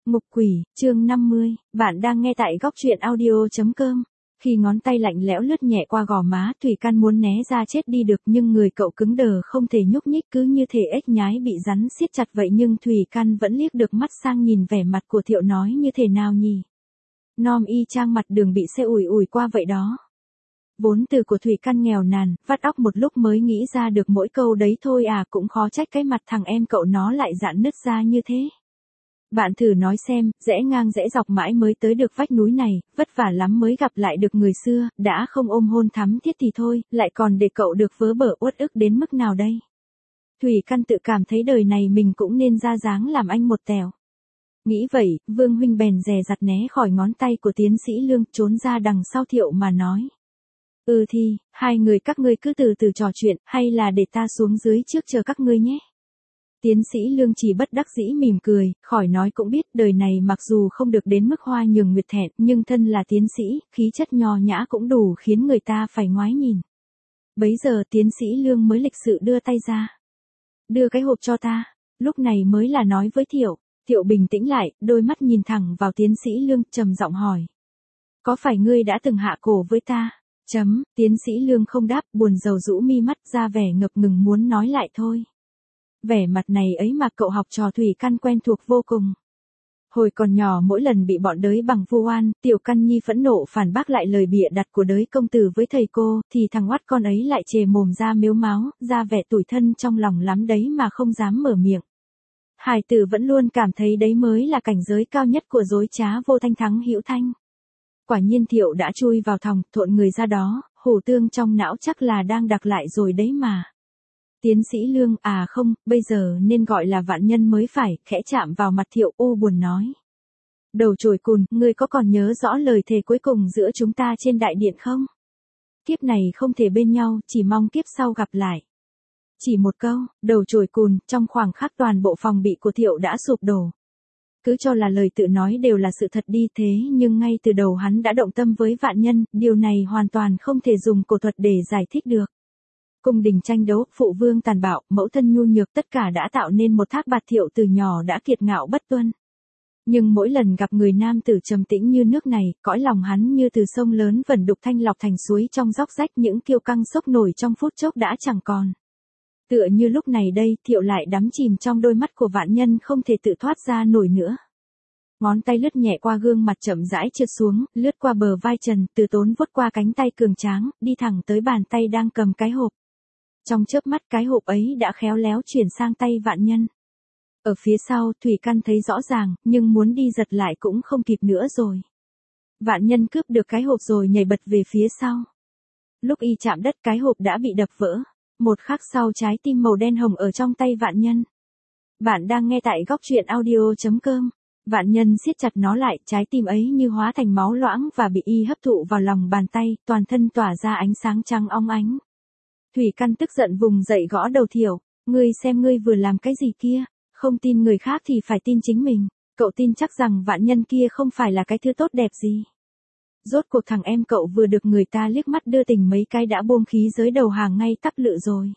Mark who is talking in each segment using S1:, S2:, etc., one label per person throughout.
S1: Ngục quỷ, chương 50, bạn đang nghe tại góc truyện audio.com. Khi ngón tay lạnh lẽo lướt nhẹ qua gò má, Thủy Căn muốn né ra chết đi được nhưng người cậu cứng đờ không thể nhúc nhích, cứ như thể ếch nhái bị rắn siết chặt vậy. Nhưng Thủy Căn vẫn liếc được mắt sang nhìn vẻ mặt của Thiệu, nói như thế nào nhỉ? Nom y chang mặt đường bị xe ủi ủi qua vậy đó. Vốn từ của Thủy Căn nghèo nàn, vắt óc một lúc mới nghĩ ra được mỗi câu đấy thôi à, cũng khó trách cái mặt thằng em cậu nó lại dạn nứt ra như thế. Bạn thử nói xem, rẽ ngang rẽ dọc mãi mới tới được vách núi này, vất vả lắm mới gặp lại được người xưa, đã không ôm hôn thắm thiết thì thôi, lại còn để cậu được vớ bở uất ức đến mức nào đây? Thủy Căn tự cảm thấy đời này mình cũng nên ra dáng làm anh một tèo. Nghĩ vậy, Vương huynh bèn dè dặt né khỏi ngón tay của tiến sĩ Lương, trốn ra đằng sau Thiệu mà nói. Thì, hai người các ngươi cứ từ từ trò chuyện, hay là để ta xuống dưới trước chờ các ngươi nhé. Tiến sĩ Lương chỉ bất đắc dĩ mỉm cười, khỏi nói cũng biết đời này mặc dù không được đến mức hoa nhường nguyệt thẹn, nhưng thân là tiến sĩ, khí chất nho nhã cũng đủ khiến người ta phải ngoái nhìn. Bấy giờ tiến sĩ Lương mới lịch sự đưa tay ra. Đưa cái hộp cho ta, lúc này mới là nói với Thiệu. Thiệu bình tĩnh lại, đôi mắt nhìn thẳng vào tiến sĩ Lương, trầm giọng hỏi. Có phải ngươi đã từng hạ cổ với ta? Tiến sĩ Lương không đáp, buồn rầu rũ mi mắt ra vẻ ngập ngừng muốn nói lại thôi. Vẻ mặt này ấy mà cậu học trò Thủy Căn quen thuộc vô cùng. Hồi còn nhỏ mỗi lần bị bọn đới bằng vu oan, Tiểu Căn Nhi phẫn nộ phản bác lại lời bịa đặt của đới công tử với thầy cô, thì thằng oắt con ấy lại chề mồm ra mếu máo, ra vẻ tủi thân trong lòng lắm đấy mà không dám mở miệng. Hải tử vẫn luôn cảm thấy đấy mới là cảnh giới cao nhất của dối trá vô thanh thắng hữu thanh. Quả nhiên Thiệu đã chui vào thòng, thộn người ra đó, hủ tương trong não chắc là đang đặc lại rồi đấy mà. Tiến sĩ Lương, à không, bây giờ nên gọi là vạn nhân mới phải, khẽ chạm vào mặt Thiệu, u buồn nói. Đầu chổi cùn, ngươi có còn nhớ rõ lời thề cuối cùng giữa chúng ta trên đại điện không? Kiếp này không thể bên nhau, chỉ mong kiếp sau gặp lại. Chỉ một câu, đầu chổi cùn, trong khoảng khắc toàn bộ phòng bị của Thiệu đã sụp đổ. Cứ cho là lời tự nói đều là sự thật đi thế nhưng ngay từ đầu hắn đã động tâm với vạn nhân, điều này hoàn toàn không thể dùng cổ thuật để giải thích được. Cung đình tranh đấu, phụ vương tàn bạo, mẫu thân nhu nhược, tất cả đã tạo nên một thác bạt. Thiệu từ nhỏ đã kiệt ngạo bất tuân. Nhưng mỗi lần gặp người nam tử trầm tĩnh như nước này, cõi lòng hắn như từ sông lớn vẩn đục thanh lọc thành suối trong róc rách, những kiêu căng sốc nổi trong phút chốc đã chẳng còn. Tựa như lúc này đây, Thiệu lại đắm chìm trong đôi mắt của vạn nhân không thể tự thoát ra nổi nữa. Ngón tay lướt nhẹ qua gương mặt chậm rãi trượt xuống, lướt qua bờ vai trần, từ tốn vuốt qua cánh tay cường tráng, đi thẳng tới bàn tay đang cầm cái hộp. Trong chớp mắt cái hộp ấy đã khéo léo chuyển sang tay vạn nhân. Ở phía sau, Thủy Căn thấy rõ ràng, nhưng muốn đi giật lại cũng không kịp nữa rồi. Vạn nhân cướp được cái hộp rồi nhảy bật về phía sau. Lúc y chạm đất cái hộp đã bị đập vỡ. Một khắc sau trái tim màu đen hồng ở trong tay vạn nhân. Bạn đang nghe tại góc truyện audio.com. Vạn nhân siết chặt nó lại, trái tim ấy như hóa thành máu loãng và bị y hấp thụ vào lòng bàn tay, toàn thân tỏa ra ánh sáng trắng óng ánh. Thủy Căn tức giận vùng dậy gõ đầu Thiệu, ngươi xem ngươi vừa làm cái gì kia, không tin người khác thì phải tin chính mình, cậu tin chắc rằng vạn nhân kia không phải là cái thứ tốt đẹp gì. Rốt cuộc thằng em cậu vừa được người ta liếc mắt đưa tình mấy cái đã buông khí giới đầu hàng ngay tắp lự rồi.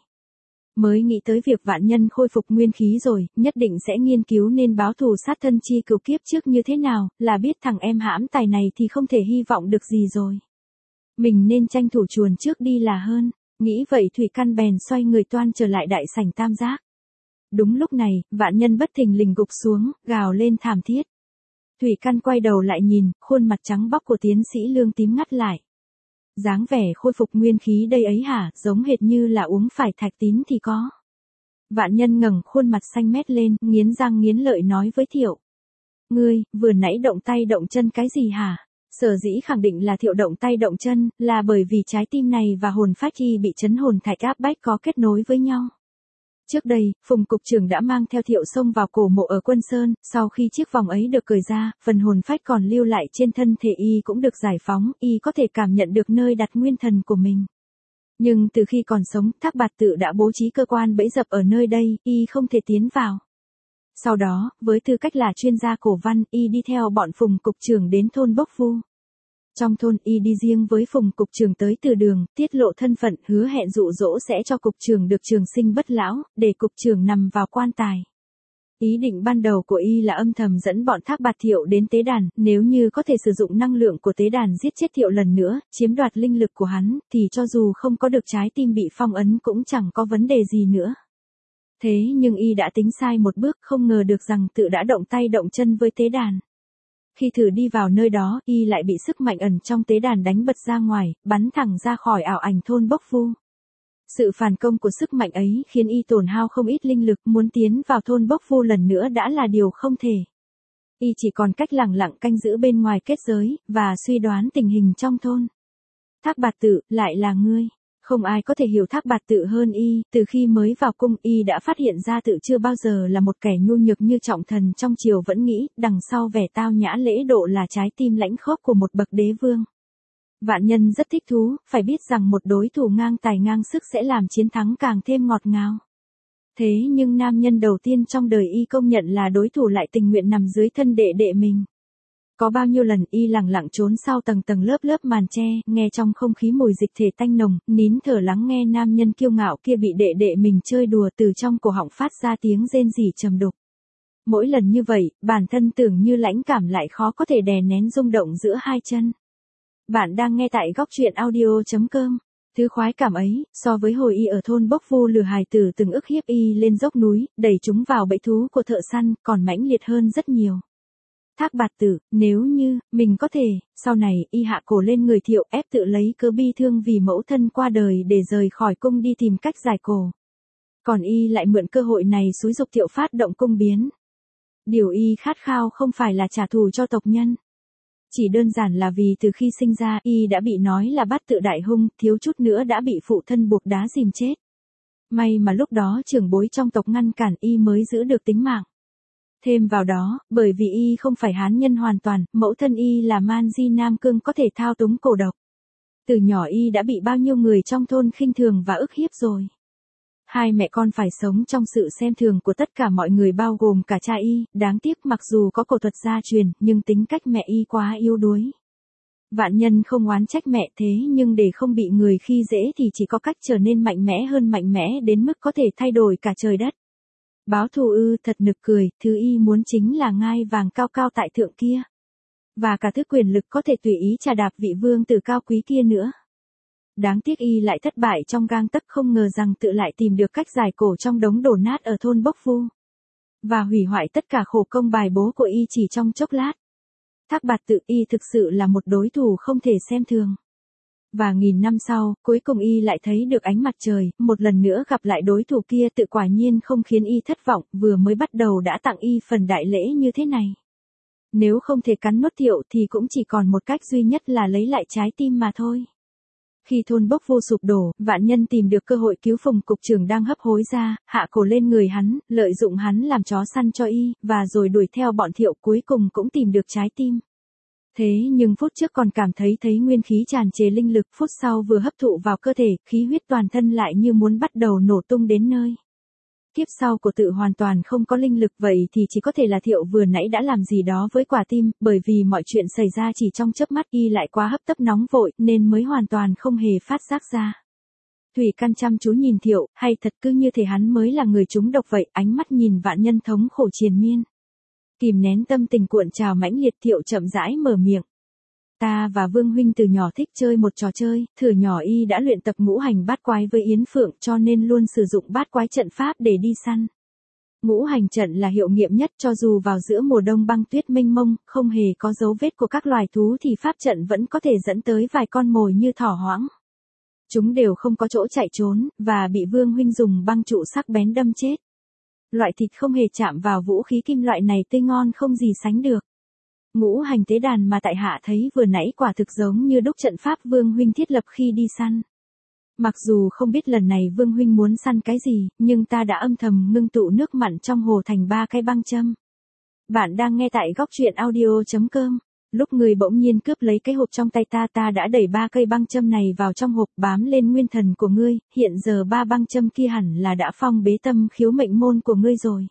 S1: Mới nghĩ tới việc vạn nhân khôi phục nguyên khí rồi, nhất định sẽ nghiên cứu nên báo thù sát thân chi cửu kiếp trước như thế nào, là biết thằng em hãm tài này thì không thể hy vọng được gì rồi. Mình nên tranh thủ chuồn trước đi là hơn, nghĩ vậy Thủy Căn bèn xoay người toan trở lại đại sảnh tam giác. Đúng lúc này, vạn nhân bất thình lình gục xuống, gào lên thảm thiết. Thủy Căn quay đầu lại nhìn, khuôn mặt trắng bóc của tiến sĩ Lương tím ngắt lại. Dáng vẻ khôi phục nguyên khí đây ấy hả, giống hệt như là uống phải thạch tín thì có. Vạn nhân ngẩng khuôn mặt xanh mét lên, nghiến răng nghiến lợi nói với Thiệu. Ngươi, vừa nãy động tay động chân cái gì hả? Sở dĩ khẳng định là Thiệu động tay động chân, là bởi vì trái tim này và hồn phách y bị chấn hồn thạch áp bách có kết nối với nhau. Trước đây, Phùng cục trưởng đã mang theo Thiệu xông vào cổ mộ ở Quân Sơn, sau khi chiếc vòng ấy được cởi ra, phần hồn phách còn lưu lại trên thân thể y cũng được giải phóng, y có thể cảm nhận được nơi đặt nguyên thần của mình. Nhưng từ khi còn sống, Thác Bạt Tự đã bố trí cơ quan bẫy dập ở nơi đây, y không thể tiến vào. Sau đó, với tư cách là chuyên gia cổ văn, y đi theo bọn Phùng cục trưởng đến thôn Bốc Vu. Trong thôn y đi riêng với Phùng cục trưởng tới từ đường, tiết lộ thân phận, hứa hẹn dụ dỗ sẽ cho cục trưởng được trường sinh bất lão, để cục trưởng nằm vào quan tài. Ý định ban đầu của y là âm thầm dẫn bọn Thác Bạt Thiệu đến tế đàn, nếu như có thể sử dụng năng lượng của tế đàn giết chết Thiệu lần nữa, chiếm đoạt linh lực của hắn, thì cho dù không có được trái tim bị phong ấn cũng chẳng có vấn đề gì nữa. Thế nhưng y đã tính sai một bước, không ngờ được rằng tự đã động tay động chân với tế đàn. Khi thử đi vào nơi đó, y lại bị sức mạnh ẩn trong tế đàn đánh bật ra ngoài, bắn thẳng ra khỏi ảo ảnh thôn Bốc Vu. Sự phản công của sức mạnh ấy khiến y tổn hao không ít linh lực, muốn tiến vào thôn Bốc Vu lần nữa đã là điều không thể. Y chỉ còn cách lẳng lặng canh giữ bên ngoài kết giới, và suy đoán tình hình trong thôn. Thác Bạt Tự, lại là ngươi. Không ai có thể hiểu Thác Bạt Tự hơn y, từ khi mới vào cung y đã phát hiện ra tự chưa bao giờ là một kẻ nhu nhược như Trọng Thần trong triều vẫn nghĩ, đằng sau vẻ tao nhã lễ độ là trái tim lãnh khốc của một bậc đế vương. Vạn Nhân rất thích thú, phải biết rằng một đối thủ ngang tài ngang sức sẽ làm chiến thắng càng thêm ngọt ngào. Thế nhưng nam nhân đầu tiên trong đời y công nhận là đối thủ lại tình nguyện nằm dưới thân đệ đệ mình. Có bao nhiêu lần y lẳng lặng trốn sau tầng tầng lớp lớp màn tre, nghe trong không khí mùi dịch thể tanh nồng, nín thở lắng nghe nam nhân kiêu ngạo kia bị đệ đệ mình chơi đùa, từ trong cổ họng phát ra tiếng rên rỉ trầm đục. Mỗi lần như vậy, bản thân tưởng như lãnh cảm lại khó có thể đè nén rung động giữa hai chân. Bạn đang nghe tại góc truyện audio.com. Thứ khoái cảm ấy, so với hồi y ở thôn Bốc Vu lừa hài tử từng ức hiếp y lên dốc núi, đẩy chúng vào bẫy thú của thợ săn, còn mãnh liệt hơn rất nhiều. Thác Bạt Tự, nếu như, mình có thể, sau này, y hạ cổ lên người Thiệu, ép tự lấy cớ bi thương vì mẫu thân qua đời để rời khỏi cung đi tìm cách giải cổ. Còn y lại mượn cơ hội này xúi giục Thiệu phát động cung biến. Điều y khát khao không phải là trả thù cho tộc nhân. Chỉ đơn giản là vì từ khi sinh ra y đã bị nói là Bát Tự đại hung, thiếu chút nữa đã bị phụ thân buộc đá dìm chết. May mà lúc đó trưởng bối trong tộc ngăn cản y mới giữ được tính mạng. Thêm vào đó, bởi vì y không phải hán nhân hoàn toàn, mẫu thân y là Man Di Nam Cương có thể thao túng cổ độc. Từ nhỏ y đã bị bao nhiêu người trong thôn khinh thường và ức hiếp rồi. Hai mẹ con phải sống trong sự xem thường của tất cả mọi người bao gồm cả cha y, đáng tiếc mặc dù có cổ thuật gia truyền, nhưng tính cách mẹ y quá yếu đuối. Vạn Nhân không oán trách mẹ thế nhưng để không bị người khi dễ thì chỉ có cách trở nên mạnh mẽ hơn mạnh mẽ đến mức có thể thay đổi cả trời đất. Báo thù ư, thật nực cười, thứ y muốn chính là ngai vàng cao cao tại thượng kia. Và cả thứ quyền lực có thể tùy ý trà đạp vị vương tử cao quý kia nữa. Đáng tiếc y lại thất bại trong gang tấc, không ngờ rằng tự lại tìm được cách giải cổ trong đống đổ nát ở thôn Bốc Vu. Và hủy hoại tất cả khổ công bài bố của y chỉ trong chốc lát. Thác Bạt Tự, y thực sự là một đối thủ không thể xem thường. Và nghìn năm sau, cuối cùng y lại thấy được ánh mặt trời, một lần nữa gặp lại đối thủ kia, tự quả nhiên không khiến y thất vọng, vừa mới bắt đầu đã tặng y phần đại lễ như thế này. Nếu không thể cắn nuốt Thiệu thì cũng chỉ còn một cách duy nhất là lấy lại trái tim mà thôi. Khi thôn Bốc Vu sụp đổ, Vạn Nhân tìm được cơ hội cứu Phùng cục trưởng đang hấp hối ra, hạ cổ lên người hắn, lợi dụng hắn làm chó săn cho y, và rồi đuổi theo bọn Thiệu, cuối cùng cũng tìm được trái tim. Thế nhưng phút trước còn cảm thấy nguyên khí tràn trề linh lực, phút sau vừa hấp thụ vào cơ thể, khí huyết toàn thân lại như muốn bắt đầu nổ tung đến nơi. Kiếp sau của tự hoàn toàn không có linh lực, vậy thì chỉ có thể là Thiệu vừa nãy đã làm gì đó với quả tim, bởi vì mọi chuyện xảy ra chỉ trong chớp mắt, y lại quá hấp tấp nóng vội nên mới hoàn toàn không hề phát giác ra. Thủy Căn chăm chú nhìn Thiệu, hay thật cứ như thể hắn mới là người trúng độc vậy, ánh mắt nhìn Vạn Nhân thống khổ triền miên. Kìm nén tâm tình cuộn trào mãnh liệt, Thiệu chậm rãi mở miệng. Ta và Vương huynh từ nhỏ thích chơi một trò chơi, thửa nhỏ y đã luyện tập ngũ hành bát quái với Yến Phượng cho nên luôn sử dụng bát quái trận pháp để đi săn. Ngũ hành trận là hiệu nghiệm nhất, cho dù vào giữa mùa đông băng tuyết mênh mông, không hề có dấu vết của các loài thú thì pháp trận vẫn có thể dẫn tới vài con mồi như thỏ hoãng. Chúng đều không có chỗ chạy trốn, và bị Vương huynh dùng băng trụ sắc bén đâm chết. Loại thịt không hề chạm vào vũ khí kim loại này tươi ngon không gì sánh được. Ngũ hành tế đàn mà tại hạ thấy vừa nãy quả thực giống như đúc trận pháp Vương huynh thiết lập khi đi săn. Mặc dù không biết lần này Vương huynh muốn săn cái gì, nhưng ta đã âm thầm ngưng tụ nước mặn trong hồ thành 3 cái băng châm. Bạn đang nghe tại góc truyện audio.com. Lúc người bỗng nhiên cướp lấy cái hộp trong tay ta đã đẩy 3 cây băng châm này vào trong hộp, bám lên nguyên thần của ngươi, hiện giờ 3 băng châm kia hẳn là đã phong bế tâm khiếu mệnh môn của ngươi rồi.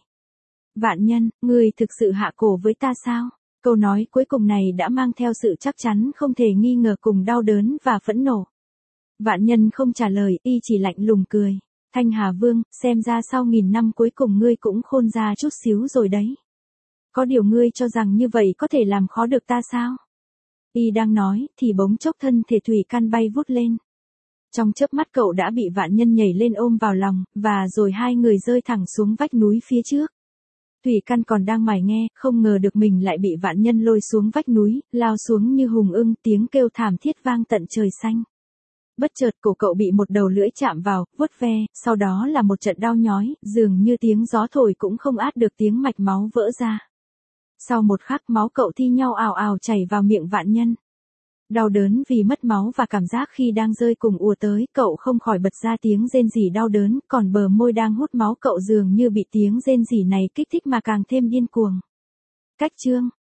S1: Vạn Nhân, ngươi thực sự hạ cổ với ta sao? Câu nói cuối cùng này đã mang theo sự chắc chắn không thể nghi ngờ cùng đau đớn và phẫn nộ. Vạn Nhân không trả lời, y chỉ lạnh lùng cười. Thanh Hà Vương, xem ra sau 1000 năm cuối cùng ngươi cũng khôn ra chút xíu rồi đấy. Có điều ngươi cho rằng như vậy có thể làm khó được ta sao? Y đang nói, thì bỗng chốc thân thể Thủy Căn bay vút lên. Trong chớp mắt cậu đã bị vạn nhân nhảy lên ôm vào lòng, và rồi hai người rơi thẳng xuống vách núi phía trước. Thủy Căn còn đang mải nghe, không ngờ được mình lại bị vạn nhân lôi xuống vách núi, lao xuống như hùng ưng, tiếng kêu thảm thiết vang tận trời xanh. Bất chợt cổ cậu bị một đầu lưỡi chạm vào, vuốt ve, sau đó là một trận đau nhói, dường như tiếng gió thổi cũng không át được tiếng mạch máu vỡ ra. Sau một khắc máu cậu thi nhau ào ào chảy vào miệng vạn nhân. Đau đớn vì mất máu và cảm giác khi đang rơi cùng ùa tới, cậu không khỏi bật ra tiếng rên rỉ đau đớn, còn bờ môi đang hút máu cậu dường như bị tiếng rên rỉ này kích thích mà càng thêm điên cuồng. Cách chương